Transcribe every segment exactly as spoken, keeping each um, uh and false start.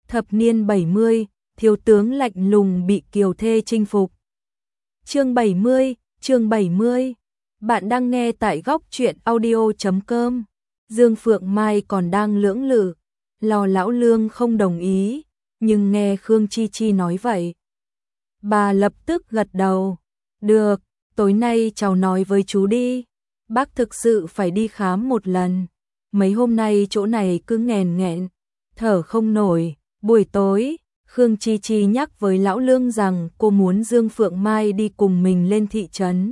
Thập niên bảy mươi, thiếu tướng lạnh lùng bị kiều thê chinh phục. Chương bảy mươi, chương bảy mươi. Bạn đang nghe tại góc truyện audio chấm com. Dương Phượng Mai còn đang lưỡng lự, lo lão Lương không đồng ý, nhưng nghe Khương Chi Chi nói vậy, bà lập tức gật đầu. Được, tối nay cháu nói với chú đi. Bác thực sự phải đi khám một lần. Mấy hôm nay chỗ này cứ nghèn nghẹn, thở không nổi. Buổi tối, Khương Chi Chi nhắc với lão Lương rằng cô muốn Dương Phượng Mai đi cùng mình lên thị trấn.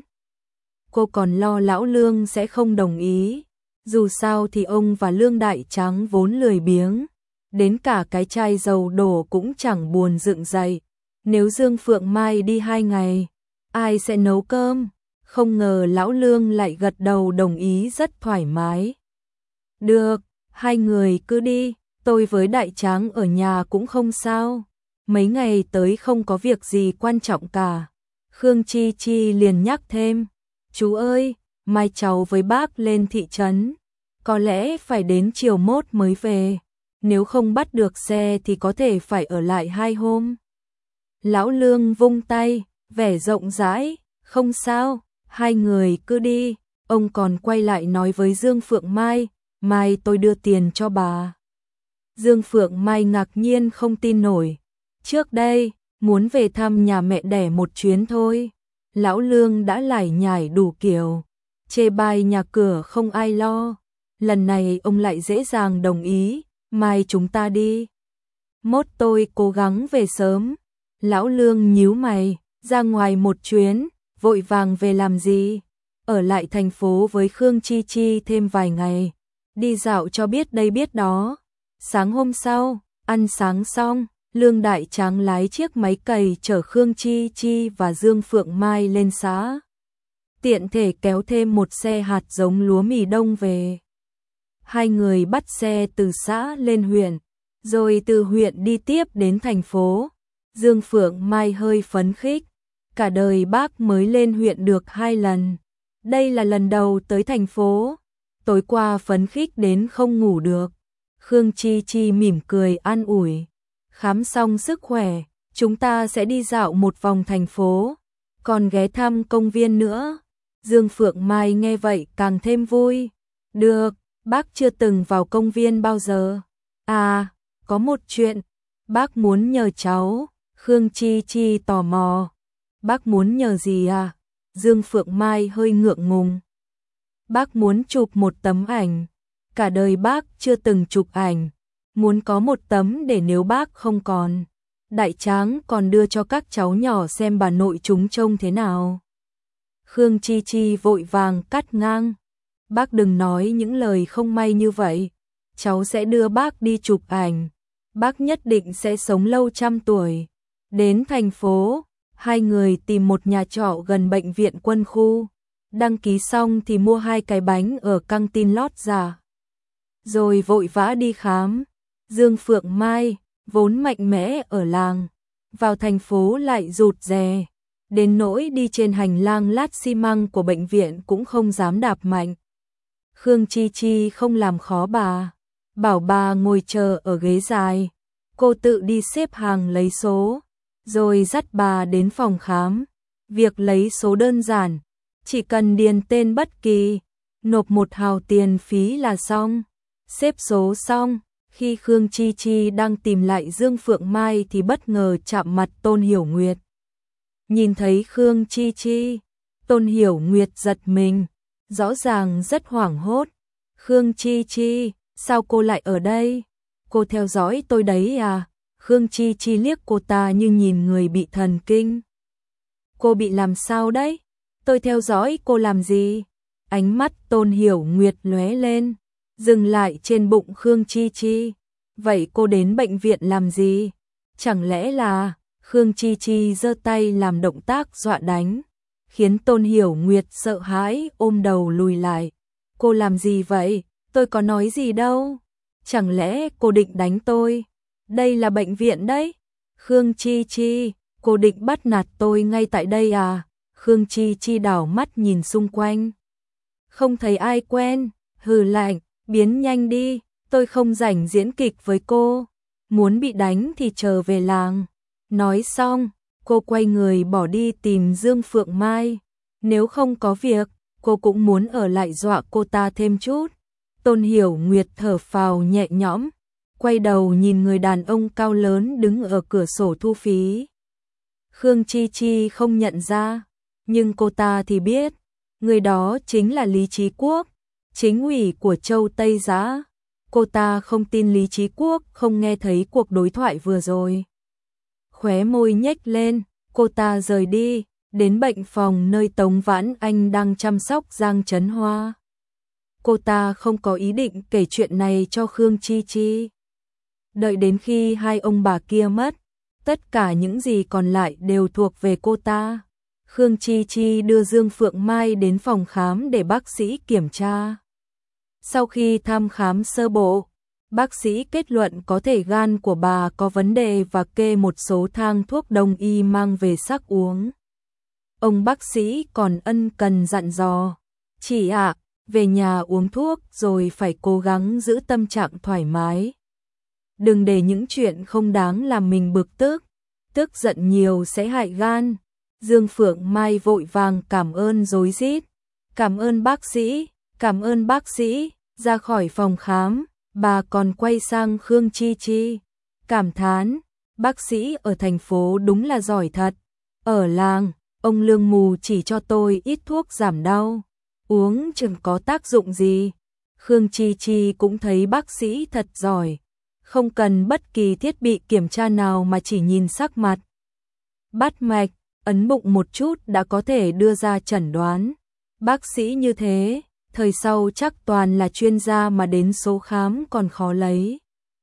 Cô còn lo lão Lương sẽ không đồng ý. Dù sao thì ông và Lương Đại Tráng vốn lười biếng, đến cả cái chai dầu đổ cũng chẳng buồn dựng dậy. Nếu Dương Phượng Mai đi hai ngày, ai sẽ nấu cơm? Không ngờ lão Lương lại gật đầu đồng ý rất thoải mái. Được, hai người cứ đi, tôi với Đại Tráng ở nhà cũng không sao. Mấy ngày tới không có việc gì quan trọng cả. Khương Chi Chi liền nhắc thêm, chú ơi, mai cháu với bác lên thị trấn, có lẽ phải đến chiều mốt mới về. Nếu không bắt được xe thì có thể phải ở lại hai hôm. Lão Lương vung tay, vẻ rộng rãi, không sao, hai người cứ đi. Ông còn quay lại nói với Dương Phượng Mai, mai tôi đưa tiền cho bà. Dương Phượng Mai ngạc nhiên không tin nổi. Trước đây, muốn về thăm nhà mẹ đẻ một chuyến thôi. Lão Lương đã lải nhải đủ kiểu, chê bai nhà cửa không ai lo. Lần này ông lại dễ dàng đồng ý, mai chúng ta đi. Mốt tôi cố gắng về sớm. Lão Lương nhíu mày, ra ngoài một chuyến, vội vàng về làm gì? Ở lại thành phố với Khương Chi Chi thêm vài ngày, đi dạo cho biết đây biết đó. Sáng hôm sau, ăn sáng xong, Lương Đại Tráng lái chiếc máy cày chở Khương Chi Chi và Dương Phượng Mai lên xã. Tiện thể kéo thêm một xe hạt giống lúa mì đông về. Hai người bắt xe từ xã lên huyện, rồi từ huyện đi tiếp đến thành phố. Dương Phượng Mai hơi phấn khích, cả đời bác mới lên huyện được hai lần. Đây là lần đầu tới thành phố. Tối qua phấn khích đến không ngủ được. Khương Chi Chi mỉm cười an ủi. Khám xong sức khỏe, chúng ta sẽ đi dạo một vòng thành phố, còn ghé thăm công viên nữa. Dương Phượng Mai nghe vậy càng thêm vui. Được, bác chưa từng vào công viên bao giờ. À, có một chuyện, bác muốn nhờ cháu. Khương Chi Chi tò mò. Bác muốn nhờ gì à? Dương Phượng Mai hơi ngượng ngùng. Bác muốn chụp một tấm ảnh. Cả đời bác chưa từng chụp ảnh. Muốn có một tấm để nếu bác không còn, Đại Tráng còn đưa cho các cháu nhỏ xem bà nội chúng trông thế nào. Khương Chi Chi vội vàng cắt ngang. Bác đừng nói những lời không may như vậy. Cháu sẽ đưa bác đi chụp ảnh. Bác nhất định sẽ sống lâu trăm tuổi. Đến thành phố, hai người tìm một nhà trọ gần bệnh viện quân khu. Đăng ký xong thì mua hai cái bánh ở căng tin lót giả. Rồi vội vã đi khám. Dương Phượng Mai, vốn mạnh mẽ ở làng, vào thành phố lại rụt rè. Đến nỗi đi trên hành lang lát xi măng của bệnh viện cũng không dám đạp mạnh. Khương Chi Chi không làm khó bà, bảo bà ngồi chờ ở ghế dài. Cô tự đi xếp hàng lấy số, rồi dắt bà đến phòng khám. Việc lấy số đơn giản, chỉ cần điền tên bất kỳ, nộp một hào tiền phí là xong. Xếp số xong, khi Khương Chi Chi đang tìm lại Dương Phượng Mai thì bất ngờ chạm mặt Tôn Hiểu Nguyệt. Nhìn thấy Khương Chi Chi, Tôn Hiểu Nguyệt giật mình, rõ ràng rất hoảng hốt. Khương Chi Chi, sao cô lại ở đây? Cô theo dõi tôi đấy à? Khương Chi Chi liếc cô ta như nhìn người bị thần kinh. Cô bị làm sao đấy? Tôi theo dõi cô làm gì? Ánh mắt Tôn Hiểu Nguyệt lóe lên, dừng lại trên bụng Khương Chi Chi. Vậy cô đến bệnh viện làm gì? Chẳng lẽ là... Khương Chi Chi giơ tay làm động tác dọa đánh, khiến Tôn Hiểu Nguyệt sợ hãi ôm đầu lùi lại. Cô làm gì vậy? Tôi có nói gì đâu. Chẳng lẽ cô định đánh tôi? Đây là bệnh viện đấy. Khương Chi Chi, cô định bắt nạt tôi ngay tại đây à? Khương Chi Chi đảo mắt nhìn xung quanh. Không thấy ai quen, hừ lạnh, biến nhanh đi, tôi không rảnh diễn kịch với cô. muốn bị đánh thì trở về làng. Nói xong, cô quay người bỏ đi tìm Dương Phượng Mai. Nếu không có việc, cô cũng muốn ở lại dọa cô ta thêm chút. Tôn Hiểu Nguyệt thở phào nhẹ nhõm, quay đầu nhìn người đàn ông cao lớn đứng ở cửa sổ thu phí. Khương Chi Chi không nhận ra, nhưng cô ta thì biết, người đó chính là Lý Chí Quốc, chính ủy của Châu Tây Giã. Cô ta không tin Lý Chí Quốc không nghe thấy cuộc đối thoại vừa rồi. Khóe môi nhếch lên, cô ta rời đi, đến bệnh phòng nơi Tống Vãn Anh đang chăm sóc Giang Trấn Hoa. Cô ta không có ý định kể chuyện này cho Khương Chi Chi. Đợi đến khi hai ông bà kia mất, tất cả những gì còn lại đều thuộc về cô ta. Khương Chi Chi đưa Dương Phượng Mai đến phòng khám để bác sĩ kiểm tra. Sau khi thăm khám sơ bộ, bác sĩ kết luận có thể gan của bà có vấn đề và kê một số thang thuốc đông y mang về sắc uống. Ông bác sĩ còn ân cần dặn dò, chị ạ, về nhà uống thuốc rồi phải cố gắng giữ tâm trạng thoải mái. Đừng để những chuyện không đáng làm mình bực tức, tức giận nhiều sẽ hại gan. Dương Phượng Mai vội vàng cảm ơn rối rít. Cảm ơn bác sĩ, cảm ơn bác sĩ. Ra khỏi phòng khám, bà còn quay sang Khương Chi Chi, cảm thán, bác sĩ ở thành phố đúng là giỏi thật. Ở làng, ông Lương Mù chỉ cho tôi ít thuốc giảm đau, uống chừng có tác dụng gì. Khương Chi Chi cũng thấy bác sĩ thật giỏi, không cần bất kỳ thiết bị kiểm tra nào mà chỉ nhìn sắc mặt, bắt mạch, ấn bụng một chút đã có thể đưa ra chẩn đoán. Bác sĩ như thế, thời sau chắc toàn là chuyên gia mà đến số khám còn khó lấy.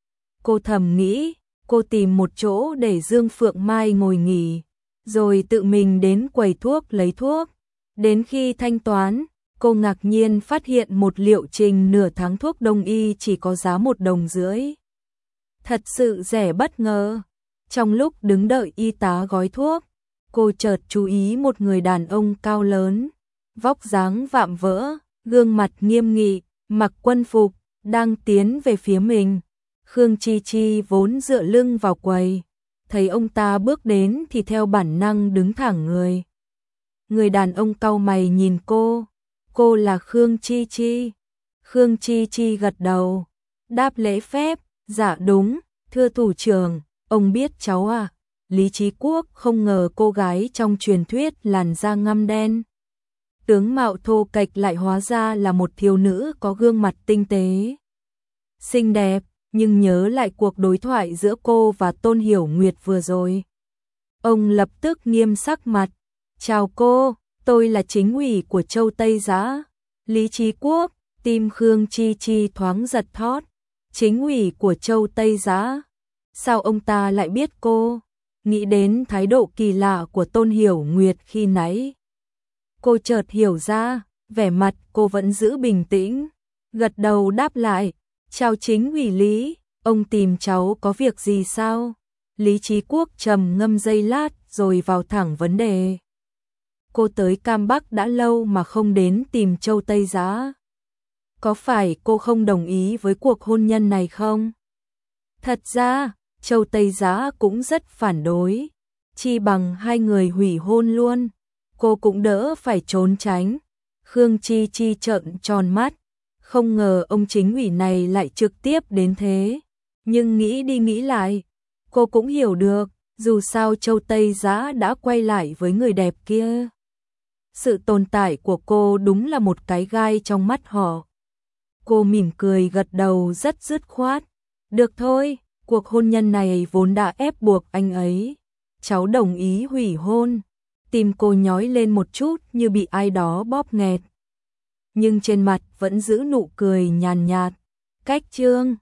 Cô thầm nghĩ, cô tìm một chỗ để Dương Phượng Mai ngồi nghỉ, rồi tự mình đến quầy thuốc lấy thuốc. Đến khi thanh toán, cô ngạc nhiên phát hiện một liệu trình nửa tháng thuốc đông y chỉ có giá một đồng rưỡi. Thật sự rẻ bất ngờ. Trong lúc đứng đợi y tá gói thuốc, cô chợt chú ý một người đàn ông cao lớn, vóc dáng vạm vỡ, gương mặt nghiêm nghị, mặc quân phục, đang tiến về phía mình. Khương Chi Chi vốn dựa lưng vào quầy, thấy ông ta bước đến thì theo bản năng đứng thẳng người. Người đàn ông cau mày nhìn cô, cô là Khương Chi Chi. Khương Chi Chi gật đầu, đáp lễ phép, dạ đúng, thưa thủ trưởng, ông biết cháu à? Lý Chí Quốc không ngờ cô gái trong truyền thuyết làn da ngăm đen, tướng mạo thô kệch lại hóa ra là một thiếu nữ có gương mặt tinh tế, xinh đẹp, nhưng nhớ lại cuộc đối thoại giữa cô và Tôn Hiểu Nguyệt vừa rồi. Ông lập tức nghiêm sắc mặt, chào cô, tôi là chính ủy của Châu Tây Giã. Lý Chí Quốc, tim Khương Chi Chi thoáng giật thót, chính ủy của Châu Tây Giã, sao ông ta lại biết cô? Nghĩ đến thái độ kỳ lạ của Tôn Hiểu Nguyệt khi nãy, cô chợt hiểu ra, vẻ mặt cô vẫn giữ bình tĩnh, gật đầu đáp lại, chào chính ủy Lý, ông tìm cháu có việc gì sao? Lý Chí Quốc trầm ngâm giây lát rồi vào thẳng vấn đề. Cô tới Cam Bắc đã lâu mà không đến tìm Châu Tây Giã. Có phải cô không đồng ý với cuộc hôn nhân này không? Thật ra, Châu Tây Giã cũng rất phản đối, chi bằng hai người hủy hôn luôn, cô cũng đỡ phải trốn tránh. Khương Chi Chi trợn tròn mắt, không ngờ ông chính ủy này lại trực tiếp đến thế, nhưng nghĩ đi nghĩ lại, cô cũng hiểu được, dù sao Châu Tây Giã đã quay lại với người đẹp kia. Sự tồn tại của cô đúng là một cái gai trong mắt họ. Cô mỉm cười gật đầu rất dứt khoát, được thôi. Cuộc hôn nhân này vốn đã ép buộc anh ấy. Cháu đồng ý hủy hôn. Tim cô nhói lên một chút như bị ai đó bóp nghẹt. Nhưng trên mặt vẫn giữ nụ cười nhàn nhạt. Cách chương